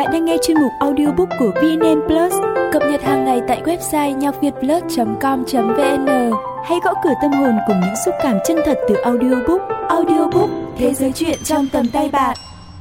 Bạn đang nghe chuyên mục audiobook của VNN Plus, cập nhật hàng ngày tại website nhacvietplus.com.vn. Hãy gõ cửa tâm hồn cùng những xúc cảm chân thật từ audiobook. Audiobook, thế giới truyện trong tầm tay bạn.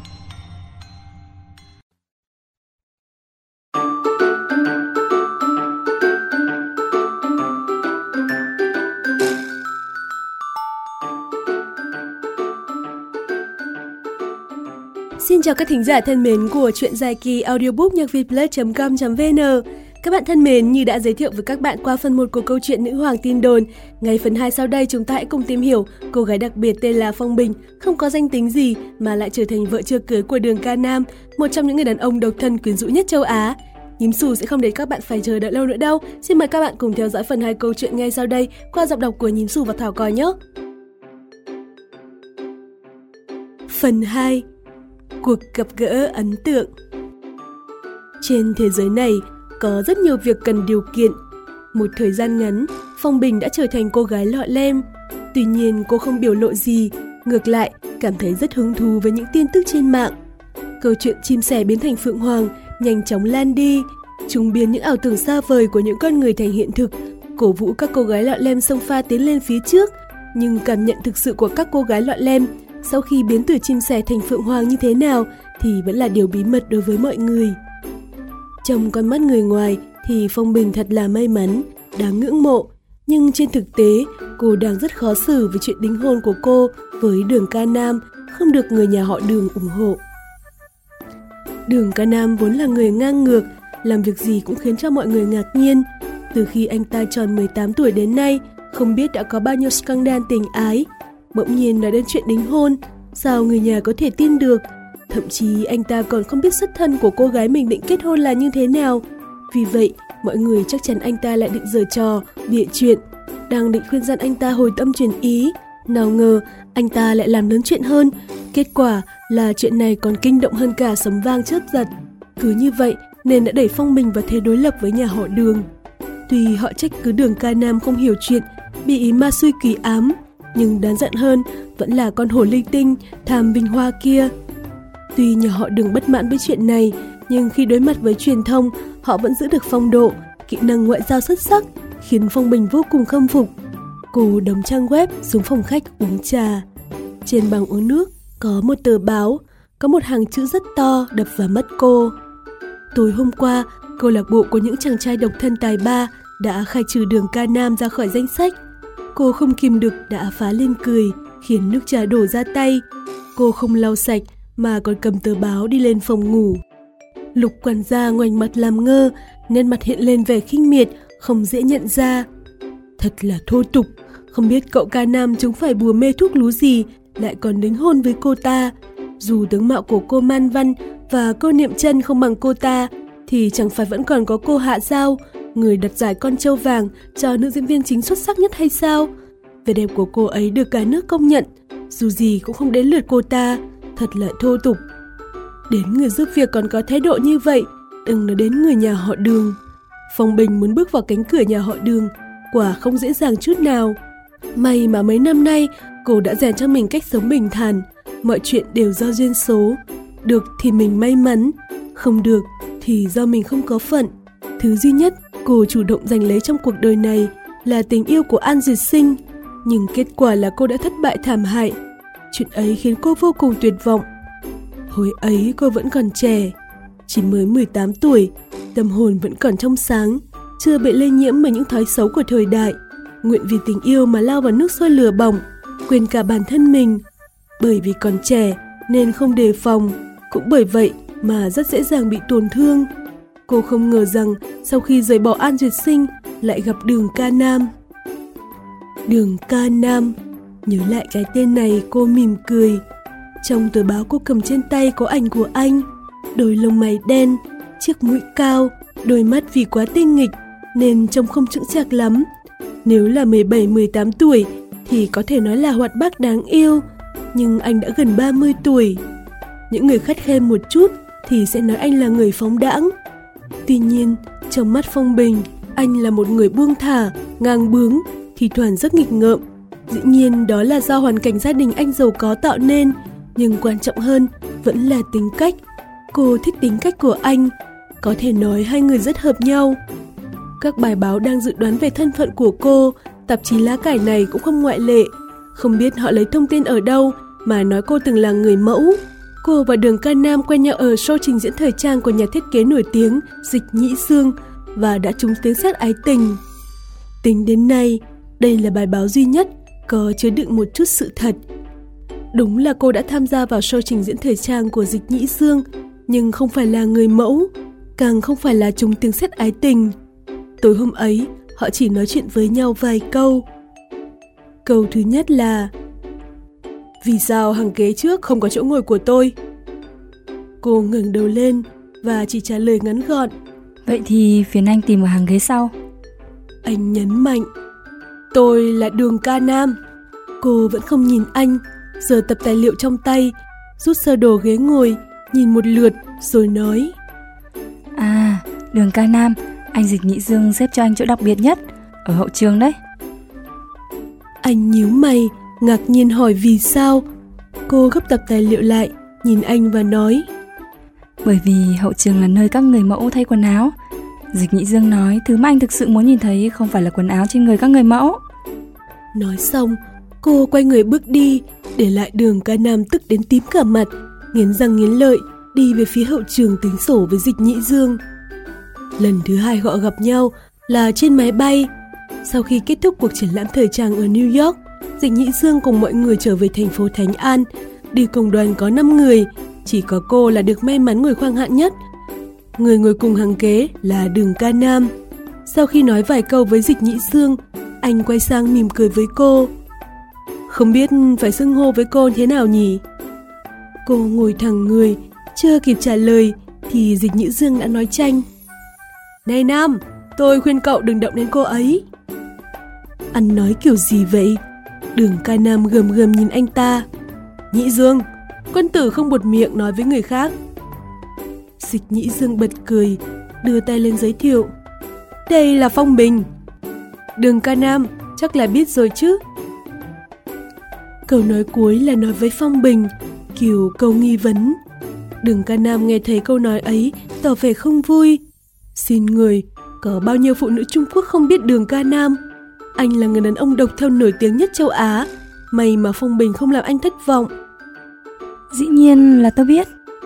Xin chào các thính giả thân mến của truyện dài kỳ audiobook nhacvietplus.com.vn. Các bạn thân mến, như đã giới thiệu với các bạn qua phần 1 của câu chuyện Nữ hoàng tin đồn, ngay phần 2 sau đây chúng ta hãy cùng tìm hiểu cô gái đặc biệt tên là Phong Bình, không có danh tính gì mà lại trở thành vợ chưa cưới của Đường Ca Nam, một trong những người đàn ông độc thân quyến rũ nhất châu Á. Nhím Xù sẽ không để các bạn phải chờ đợi lâu nữa đâu. Xin mời các bạn cùng theo dõi phần 2 câu chuyện ngay sau đây qua giọng đọc của Nhím Xù và Thảo Còi nhé. Phần 2. Cuộc gặp gỡ ấn tượng. Trên thế giới này có rất nhiều việc cần điều kiện. Một thời gian ngắn, Phong Bình đã trở thành cô gái lọ lem. Tuy nhiên cô không biểu lộ gì, ngược lại cảm thấy rất hứng thú với những tin tức trên mạng. Câu chuyện chim sẻ biến thành phượng hoàng nhanh chóng lan đi, chúng biến những ảo tưởng xa vời của những con người thành hiện thực, cổ vũ các cô gái lọ lem xông pha tiến lên phía trước. Nhưng cảm nhận thực sự của các cô gái lọ lem sau khi biến từ chim sẻ thành phượng hoàng như thế nào thì vẫn là điều bí mật đối với mọi người. Trong con mắt người ngoài thì Phong Bình thật là may mắn, đáng ngưỡng mộ. Nhưng trên thực tế, cô đang rất khó xử với chuyện đính hôn của cô với Đường Ca Nam, không được người nhà họ Đường ủng hộ. Đường Ca Nam vốn là người ngang ngược, làm việc gì cũng khiến cho mọi người ngạc nhiên. Từ khi anh ta tròn 18 tuổi đến nay, không biết đã có bao nhiêu scandal tình ái. Bỗng nhiên nói đến chuyện đính hôn, sao người nhà có thể tin được? Thậm chí anh ta còn không biết xuất thân của cô gái mình định kết hôn là như thế nào. Vì vậy, mọi người chắc chắn anh ta lại định giở trò, bịa chuyện, đang định khuyên răn anh ta hồi tâm chuyển ý. Nào ngờ, anh ta lại làm lớn chuyện hơn. Kết quả là chuyện này còn kinh động hơn cả sấm vang chớp giật. Cứ như vậy nên đã đẩy Phong Bình vào thế đối lập với nhà họ Đường. Tuy họ trách cứ Đường Ca Nam không hiểu chuyện, bị ma xui quỷ ám, nhưng đáng giận hơn vẫn là con hổ linh tinh, tham vinh hoa kia. Tuy nhà họ Đường bất mãn với chuyện này, nhưng khi đối mặt với truyền thông, họ vẫn giữ được phong độ, kỹ năng ngoại giao xuất sắc, khiến Phong Bình vô cùng khâm phục. Cô đóng trang web xuống phòng khách uống trà. Trên bàn uống nước có một tờ báo, có một hàng chữ rất to đập vào mắt cô. Tối hôm qua, câu lạc bộ của những chàng trai độc thân tài ba đã khai trừ Đường Ca Nam ra khỏi danh sách. Cô không kìm được đã phá lên cười, khiến nước trà đổ ra tay. Cô không lau sạch mà còn cầm tờ báo đi lên phòng ngủ. Lục quản gia ngoảnh mặt làm ngơ, nét mặt hiện lên vẻ khinh miệt, không dễ nhận ra. Thật là thô tục, không biết cậu Ca Nam chúng phải bùa mê thuốc lú gì, lại còn đính hôn với cô ta. Dù tướng mạo của cô Man Văn và cô Niệm Chân không bằng cô ta, thì chẳng phải vẫn còn có cô Hạ Giao, người đặt giải con trâu vàng cho nữ diễn viên chính xuất sắc nhất hay sao? Vẻ đẹp của cô ấy được cả nước công nhận, dù gì cũng không đến lượt cô ta, thật là thô tục. Đến người giúp việc còn có thái độ như vậy, đừng nói đến người nhà họ Đường. Phong Bình muốn bước vào cánh cửa nhà họ Đường, quả không dễ dàng chút nào. May mà mấy năm nay cô đã rèn cho mình cách sống bình thản, mọi chuyện đều do duyên số. Được thì mình may mắn, không được thì do mình không có phận. Thứ duy nhất cô chủ động giành lấy trong cuộc đời này là tình yêu của An Duyệt Sinh, nhưng kết quả là cô đã thất bại thảm hại. Chuyện ấy khiến cô vô cùng tuyệt vọng. Hồi ấy cô vẫn còn trẻ, chỉ mới 18 tuổi, tâm hồn vẫn còn trong sáng, chưa bị lây nhiễm bởi những thói xấu của thời đại, nguyện vì tình yêu mà lao vào nước sôi lửa bỏng, quên cả bản thân mình. Bởi vì còn trẻ nên không đề phòng, cũng bởi vậy mà rất dễ dàng bị tổn thương. Cô không ngờ rằng sau khi rời bỏ An Duyệt Sinh lại gặp Đường Ca Nam. Đường Ca Nam, nhớ lại cái tên này cô mỉm cười. Trong tờ báo cô cầm trên tay có ảnh của anh, đôi lông mày đen, chiếc mũi cao, đôi mắt vì quá tinh nghịch nên trông không chững chạc lắm. Nếu là 17-18 tuổi thì có thể nói là hoạt bát đáng yêu, nhưng anh đã gần 30 tuổi. Những người khắt khe một chút thì sẽ nói anh là người phóng đãng. Tuy nhiên, trong mắt Phong Bình, anh là một người buông thả, ngang bướng, thì thoảng rất nghịch ngợm. Dĩ nhiên đó là do hoàn cảnh gia đình anh giàu có tạo nên, nhưng quan trọng hơn vẫn là tính cách. Cô thích tính cách của anh, có thể nói hai người rất hợp nhau. Các bài báo đang dự đoán về thân phận của cô, tạp chí lá cải này cũng không ngoại lệ. Không biết họ lấy thông tin ở đâu mà nói cô từng là người mẫu. Cô và Đường Ca Nam quen nhau ở show trình diễn thời trang của nhà thiết kế nổi tiếng Dịch Nhĩ Dương và đã trúng tiếng sét ái tình. Tính đến nay, đây là bài báo duy nhất có chứa đựng một chút sự thật. Đúng là cô đã tham gia vào show trình diễn thời trang của Dịch Nhĩ Dương, nhưng không phải là người mẫu, càng không phải là trúng tiếng sét ái tình. Tối hôm ấy, họ chỉ nói chuyện với nhau vài câu. Câu thứ nhất là: vì sao hàng ghế trước không có chỗ ngồi của tôi? Cô ngẩng đầu lên và chỉ trả lời ngắn gọn: vậy thì phiền anh tìm ở hàng ghế sau. Anh nhấn mạnh: tôi là Đường Ca Nam. Cô vẫn không nhìn anh, giơ tập tài liệu trong tay, rút sơ đồ ghế ngồi, nhìn một lượt rồi nói: à, Đường Ca Nam, anh Dịch Nhĩ Dương xếp cho anh chỗ đặc biệt nhất, ở hậu trường đấy. Anh nhíu mày, ngạc nhiên hỏi vì sao. Cô gấp tập tài liệu lại, nhìn anh và nói: bởi vì hậu trường là nơi các người mẫu thay quần áo. Dịch Nhĩ Dương nói thứ mà anh thực sự muốn nhìn thấy không phải là quần áo trên người các người mẫu. Nói xong, cô quay người bước đi, để lại Đường Ca Nam tức đến tím cả mặt, nghiến răng nghiến lợi, đi về phía hậu trường tính sổ với Dịch Nhĩ Dương. Lần thứ hai họ gặp nhau là trên máy bay. Sau khi kết thúc cuộc triển lãm thời trang ở New York, Dịch Nhĩ Dương cùng mọi người trở về thành phố Thánh An. Đi cùng đoàn có 5 người, chỉ có cô là được may mắn ngồi khoang hạng nhất. Người ngồi cùng hàng ghế là Đường Ca Nam. Sau khi nói vài câu với Dịch Nhĩ Dương, anh quay sang mỉm cười với cô. Không biết phải xưng hô với cô thế nào nhỉ? Cô ngồi thẳng người, chưa kịp trả lời thì Dịch Nhĩ Dương đã nói chanh: này Nam, tôi khuyên cậu đừng động đến cô ấy. Anh nói kiểu gì vậy? Đường Ca Nam gầm gầm nhìn anh ta. Nhĩ Dương, quân tử không buột miệng nói với người khác. Dịch Nhĩ Dương bật cười, đưa tay lên giới thiệu: đây là Phong Bình. Đường Ca Nam, chắc là biết rồi chứ? Câu nói cuối là nói với Phong Bình, kiểu câu nghi vấn. Đường Ca Nam nghe thấy câu nói ấy, tỏ vẻ không vui. Xin người, có bao nhiêu phụ nữ Trung Quốc không biết Đường Ca Nam? Anh là người đàn ông độc thân nổi tiếng nhất châu Á. May mà Phong Bình không làm anh thất vọng. Dĩ nhiên là tôi biết.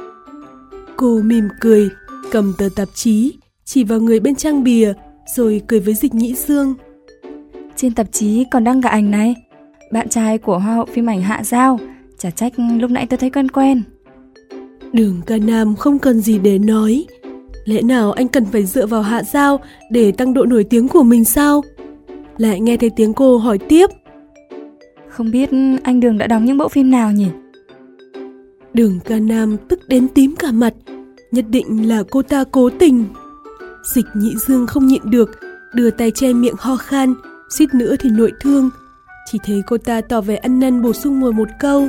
Cô mỉm cười, cầm tờ tạp chí, chỉ vào người bên trang bìa, rồi cười với Dịch Nhĩ Dương. Trên tạp chí còn đăng cả ảnh này. Bạn trai của Hoa hậu phim ảnh Hạ Giao. Chả trách lúc nãy tôi thấy quen quen. Đường Ca Nam không cần gì để nói. Lẽ nào anh cần phải dựa vào Hạ Giao để tăng độ nổi tiếng của mình sao? Lại nghe thấy tiếng cô hỏi tiếp: không biết anh Đường đã đóng những bộ phim nào nhỉ? Đường Ca Nam tức đến tím cả mặt. Nhất định là cô ta cố tình. Dịch Nhĩ Dương không nhịn được, đưa tay che miệng ho khan, suýt nữa thì nội thương. Chỉ thấy cô ta tỏ vẻ ăn năn bổ sung một câu: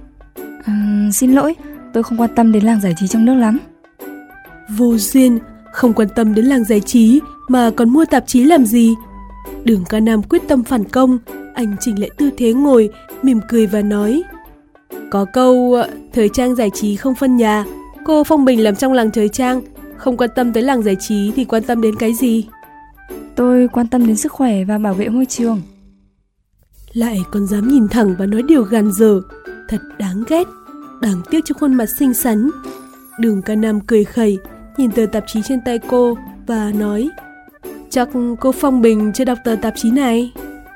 xin lỗi, tôi không quan tâm đến làng giải trí trong nước lắm. Vô duyên, không quan tâm đến làng giải trí mà còn mua tạp chí làm gì? Đường Ca Nam quyết tâm phản công. Anh chỉnh lại tư thế ngồi, mỉm cười và nói: có câu thời trang giải trí không phân nhà. Cô Phong Bình làm trong làng thời trang, không quan tâm tới làng giải trí thì quan tâm đến cái gì? Tôi quan tâm đến sức khỏe và bảo vệ môi trường. Lại còn dám nhìn thẳng và nói điều gàn dở, thật đáng ghét. Đáng tiếc cho khuôn mặt xinh xắn. Đường Ca Nam cười khẩy, nhìn tờ tạp chí trên tay cô và nói: chắc cô Phong Bình chưa đọc tờ tạp chí này.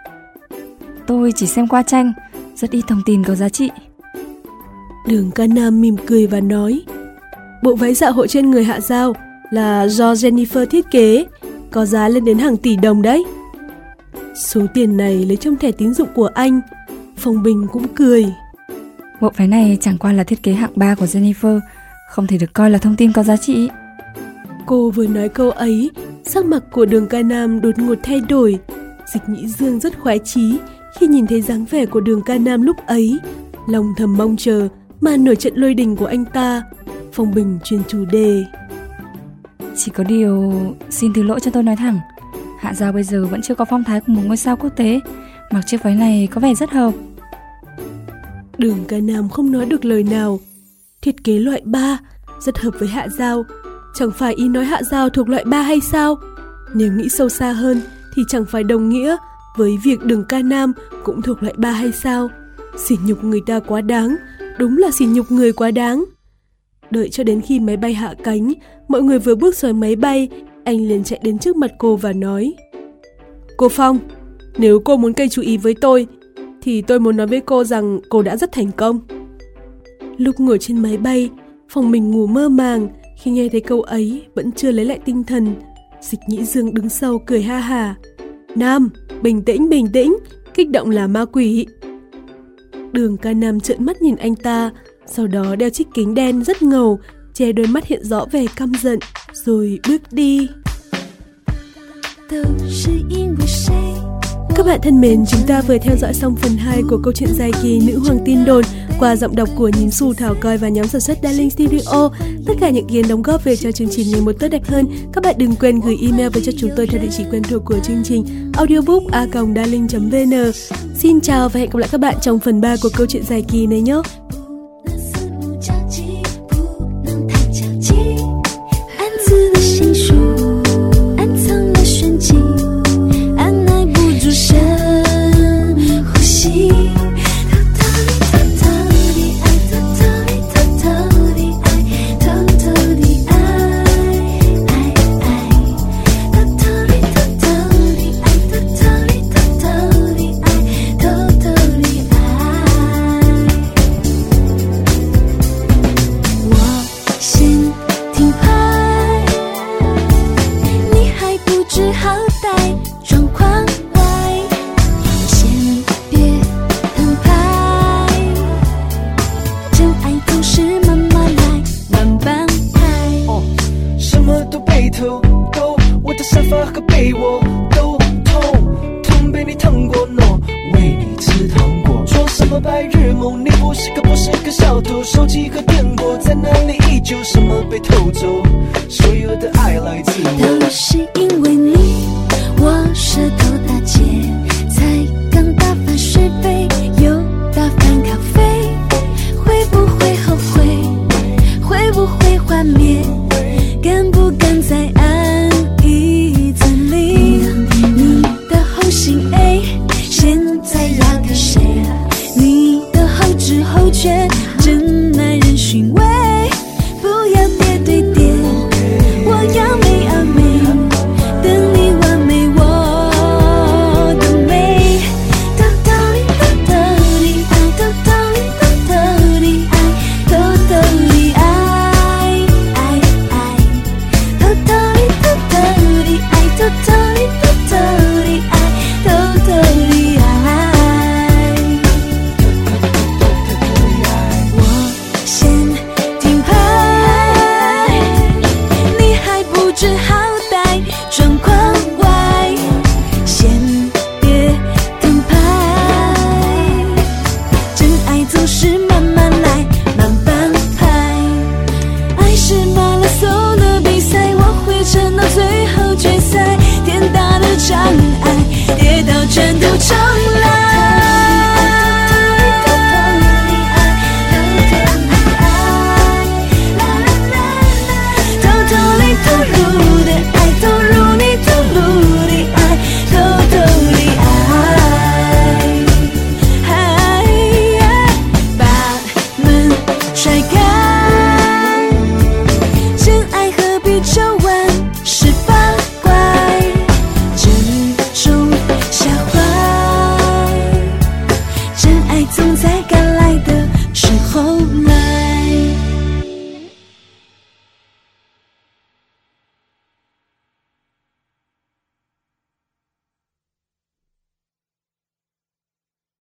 Tôi chỉ xem qua tranh, rất ít thông tin có giá trị. Đường Ca Nam mỉm cười và nói: bộ váy dạ hội trên người Hạ Giao là do Jennifer thiết kế, có giá lên đến hàng tỷ đồng đấy. Số tiền này lấy trong thẻ tín dụng của anh. Phong Bình cũng cười. Bộ váy này chẳng qua là thiết kế hạng 3 của Jennifer, không thể được coi là thông tin có giá trị. Cô vừa nói câu ấy, sắc mặt của Đường Ca Nam đột ngột thay đổi. Dịch Nhĩ Dương rất khoái chí khi nhìn thấy dáng vẻ của Đường Ca Nam lúc ấy, lòng thầm mong chờ màn nổi trận lôi đình của anh ta. Phong Bình chuyển chủ đề: chỉ có điều, xin thứ lỗi cho tôi nói thẳng, Hạ Giao bây giờ vẫn chưa có phong thái của một ngôi sao quốc tế. Mặc chiếc váy này có vẻ rất hợp. Đường Ca Nam không nói được lời nào. Thiết kế loại 3, rất hợp với Hạ Giao. Chẳng phải ý nói Hạ Giao thuộc loại 3 hay sao? Nếu nghĩ sâu xa hơn thì chẳng phải đồng nghĩa với việc Đường Ca Nam cũng thuộc loại 3 hay sao? Sỉ nhục người ta quá đáng, đúng là sỉ nhục người quá đáng. Đợi cho đến khi máy bay hạ cánh, mọi người vừa bước xuống máy bay, anh liền chạy đến trước mặt cô và nói: Cô Phong, nếu cô muốn gây chú ý với tôi, thì tôi muốn nói với cô rằng cô đã rất thành công. Lúc ngồi trên máy bay, Phong mình ngủ mơ màng, khi nghe thấy câu ấy vẫn chưa lấy lại tinh thần. Dịch Nhĩ Dương đứng sau cười ha hả: Nam, bình tĩnh, kích động là ma quỷ. Đường Ca Nam trợn mắt nhìn anh ta, sau đó đeo chiếc kính đen rất ngầu, che đôi mắt hiện rõ vẻ căm giận, rồi bước đi. Các bạn thân mến, chúng ta vừa theo dõi xong phần 2 của câu chuyện dài kỳ Nữ Hoàng Tin Đồn qua giọng đọc của Nhím Xù, Thảo Coi và nhóm sản xuất Darling Studio. Tất cả những ý kiến đóng góp về cho chương trình ngày một tốt đẹp hơn, các bạn đừng quên gửi email về cho chúng tôi theo địa chỉ quen thuộc của chương trình audiobook@darling.vn. Xin chào và hẹn gặp lại các bạn trong phần 3 của câu chuyện dài kỳ này nhé.都是